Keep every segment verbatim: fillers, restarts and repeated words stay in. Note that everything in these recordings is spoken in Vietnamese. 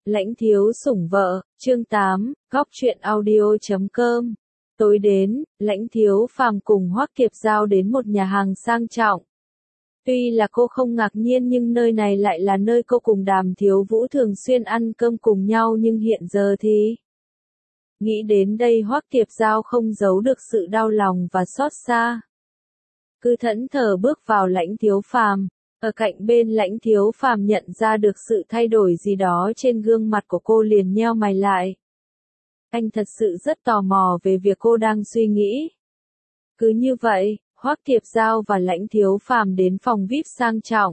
Lãnh thiếu sủng vợ, chương tám, góc truyện audio chấm com. Tối đến, Lãnh thiếu phàm cùng Hoắc Kiệp Giao đến một nhà hàng sang trọng. Tuy là cô không ngạc nhiên nhưng nơi này lại là nơi cô cùng Đàm Thiếu Vũ thường xuyên ăn cơm cùng nhau, nhưng hiện giờ thì... Nghĩ đến đây Hoắc Kiệp Giao không giấu được sự đau lòng và xót xa. Cứ thẫn thờ bước vào Lãnh thiếu phàm. Ở cạnh bên Lãnh thiếu phàm nhận ra được sự thay đổi gì đó trên gương mặt của cô, liền nheo mày lại. Anh thật sự rất tò mò về việc cô đang suy nghĩ. Cứ như vậy, Hoắc Kiệp Giao và Lãnh thiếu phàm đến phòng vi ai pi sang trọng.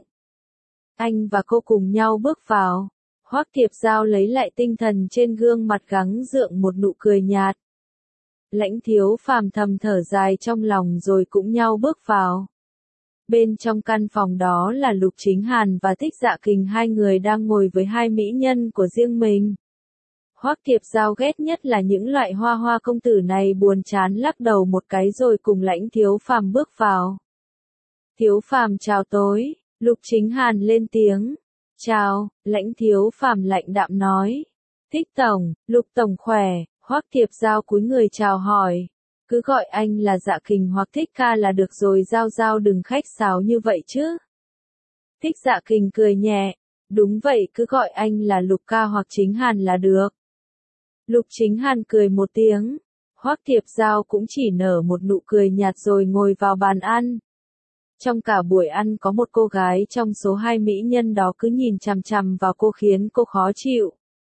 Anh và cô cùng nhau bước vào. Hoắc Kiệp Giao lấy lại tinh thần, trên gương mặt gắng gượng một nụ cười nhạt. Lãnh thiếu phàm thầm thở dài trong lòng rồi cũng nhau bước vào. Bên trong căn phòng đó là Lục Chính Hàn và Thích Dạ Kình, hai người đang ngồi với hai mỹ nhân của riêng mình. Hoắc Kiệp Giao ghét nhất là những loại hoa hoa công tử này, buồn chán lắc đầu một cái rồi cùng Lãnh thiếu phàm bước vào. Thiếu phàm chào tối, Lục Chính Hàn lên tiếng. Chào, Lãnh thiếu phàm lạnh đạm nói. Thích tổng, Lục tổng khỏe, Hoắc Kiệp Giao cúi người chào hỏi. Cứ gọi anh là Dạ Kình hoặc Thích ca là được rồi, Giao Giao đừng khách sáo như vậy chứ. Thích Dạ Kình cười nhẹ. Đúng vậy, cứ gọi anh là Lục ca hoặc Chính Hàn là được. Lục Chính Hàn cười một tiếng. Hoắc Kiệp Giao cũng chỉ nở một nụ cười nhạt rồi ngồi vào bàn ăn. Trong cả buổi ăn có một cô gái trong số hai mỹ nhân đó cứ nhìn chằm chằm vào cô khiến cô khó chịu.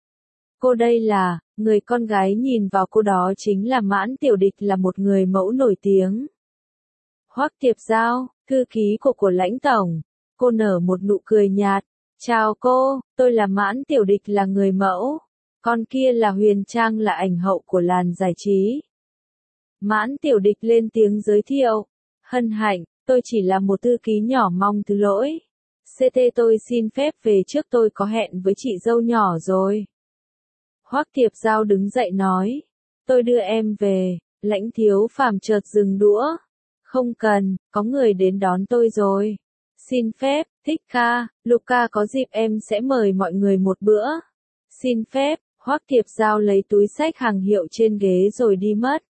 Cô đây là, người con gái nhìn vào cô đó chính là Mãn Tiểu Địch, là một người mẫu nổi tiếng. Hoắc Kiệp Giao, thư ký của của Lãnh tổng. Cô nở một nụ cười nhạt. Chào cô, tôi là Mãn Tiểu Địch, là người mẫu. Con kia là Huyền Trang, là ảnh hậu của làng giải trí. Mãn Tiểu Địch lên tiếng giới thiệu. Hân hạnh, tôi chỉ là một thư ký nhỏ, mong thứ lỗi. xê tê tôi xin phép về trước, tôi có hẹn với chị dâu nhỏ rồi. Hoắc Kiệp Giao đứng dậy nói. Tôi đưa em về. Lãnh thiếu phàm chợt dừng đũa. Không cần, có người đến đón tôi rồi. Xin phép, Thích ca, Lục ca có dịp em sẽ mời mọi người một bữa. Xin phép, Hoắc Kiệp Giao lấy túi xách hàng hiệu trên ghế rồi đi mất.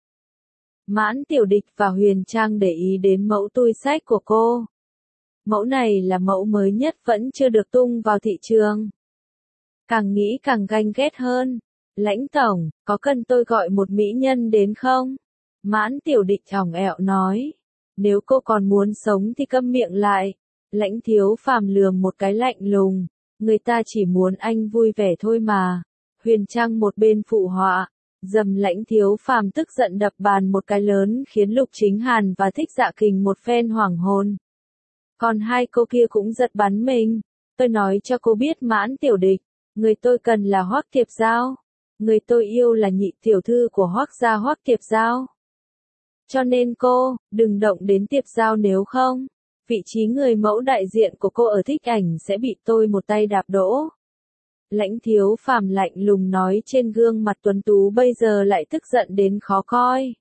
Mãn Tiểu Địch và Huyền Trang để ý đến mẫu túi xách của cô. Mẫu này là mẫu mới nhất, vẫn chưa được tung vào thị trường. Càng nghĩ càng ganh ghét hơn. Lãnh tổng, có cần tôi gọi một mỹ nhân đến không? Mãn Tiểu Địch ỏng ẹo nói. Nếu cô còn muốn sống thì câm miệng lại. Lãnh thiếu phàm lườm một cái lạnh lùng. Người ta chỉ muốn anh vui vẻ thôi mà. Huyền Trang một bên phụ họa. Dầm Lãnh thiếu phàm tức giận đập bàn một cái lớn, khiến Lục Chính Hàn và Thích Dạ Kình một phen hoảng hồn. Còn hai cô kia cũng giật bắn mình. Tôi nói cho cô biết Mãn Tiểu Địch, người tôi cần là Hoắc Kiệp Giao. Người tôi yêu là nhị tiểu thư của Hoắc gia, Hoắc Kiệp Giao. Cho nên cô, đừng động đến Kiệp Giao, nếu không, vị trí người mẫu đại diện của cô ở Thích Ảnh sẽ bị tôi một tay đạp đổ. Lãnh thiếu phàm lạnh lùng nói, trên gương mặt tuấn tú bây giờ lại tức giận đến khó coi.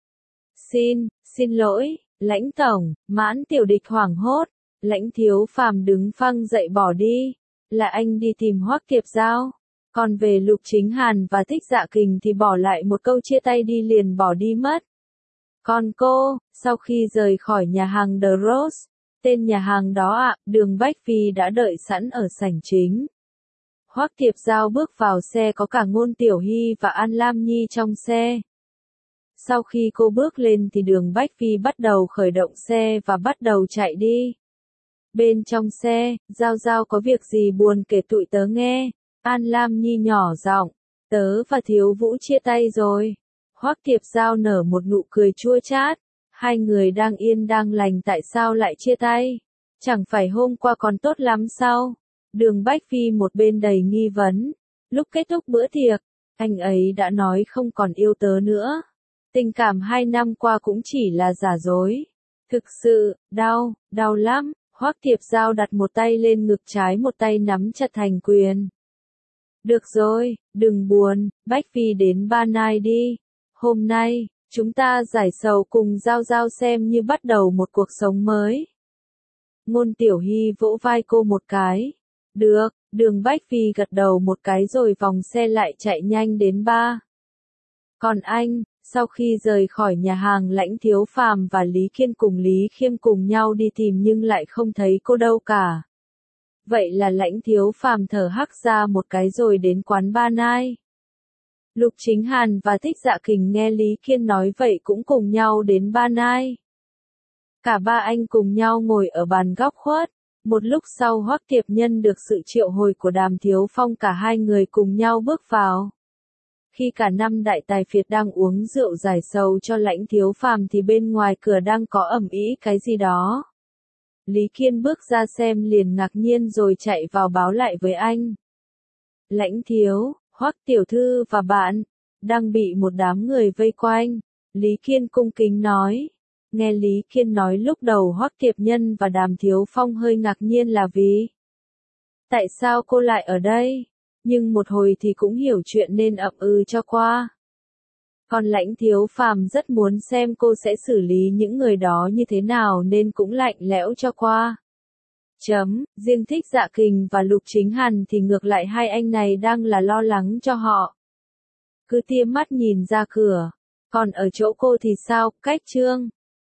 Xin, xin lỗi, Lãnh tổng. Mãn Tiểu Địch hoảng hốt. Lãnh thiếu phàm đứng phăng dậy bỏ đi. Là anh đi tìm Hoắc Kiệp Giao. Còn về Lục Chính Hàn và Thích Dạ Kình thì bỏ lại một câu chia tay đi liền bỏ đi mất. Còn cô, sau khi rời khỏi nhà hàng The Rose, tên nhà hàng đó ạ, à, Đường Bách Phi đã đợi sẵn ở sảnh chính. Hoắc Kiệp Giao bước vào xe, có cả Ngôn Tiểu Hy và An Lam Nhi trong xe. Sau khi cô bước lên thì Đường Bách Phi bắt đầu khởi động xe và bắt đầu chạy đi. Bên trong xe, Giao Giao có việc gì buồn kể tụi tớ nghe. An Lam Nhi nhỏ giọng. Tớ và Thiếu Vũ chia tay rồi. Hoắc Kiệp Giao nở một nụ cười chua chát. Hai người đang yên đang lành tại sao lại chia tay? Chẳng phải hôm qua còn tốt lắm sao? Đường Bách Phi một bên đầy nghi vấn. Lúc kết thúc bữa tiệc, anh ấy đã nói không còn yêu tớ nữa. Tình cảm hai năm qua cũng chỉ là giả dối. Thực sự, đau, đau lắm. Hoắc Kiệp Giao đặt một tay lên ngực trái, một tay nắm chặt thành quyền. Được rồi, đừng buồn, Bách Phi đến Ba Nai đi. Hôm nay, chúng ta giải sầu cùng Giao Giao xem như bắt đầu một cuộc sống mới. Ngôn Tiểu Hy vỗ vai cô một cái. Được, Đường Bách Phi gật đầu một cái rồi vòng xe lại chạy nhanh đến ba. Còn anh, sau khi rời khỏi nhà hàng Lãnh Thiếu Phàm và Lý Kiên cùng Lý Khiêm cùng nhau đi tìm nhưng lại không thấy cô đâu cả. Vậy là Lãnh Thiếu Phàm thở hắt ra một cái rồi đến quán Ba Nai. Lục Chính Hàn và Thích Dạ Kình nghe Lý Kiên nói vậy cũng cùng nhau đến Ba Nai. Cả ba anh cùng nhau ngồi ở bàn góc khuất. Một lúc sau Hoắc Tiệp Nhân được sự triệu hồi của Đàm Thiếu Phong, cả hai người cùng nhau bước vào. Khi cả năm đại tài phiệt đang uống rượu giải sầu cho Lãnh Thiếu Phàm thì bên ngoài cửa đang có ầm ĩ cái gì đó. Lý Kiên bước ra xem liền ngạc nhiên rồi chạy vào báo lại với anh. Lãnh Thiếu, Hoắc tiểu thư và bạn đang bị một đám người vây quanh. Lý Kiên cung kính nói. Nghe Lý Kiên nói lúc đầu Hoắc Tiệp Nhân và Đàm Thiếu Phong hơi ngạc nhiên là vì tại sao cô lại ở đây, nhưng một hồi thì cũng hiểu chuyện nên ậm ừ cho qua. Còn Lãnh Thiếu Phàm rất muốn xem cô sẽ xử lý những người đó như thế nào nên cũng lạnh lẽo cho qua. Chấm, riêng Thích Dạ Kình và Lục Chính Hàn thì ngược lại hai anh này đang là lo lắng cho họ. Cứ tia mắt nhìn ra cửa. Còn ở chỗ cô thì sao, Cách Trương?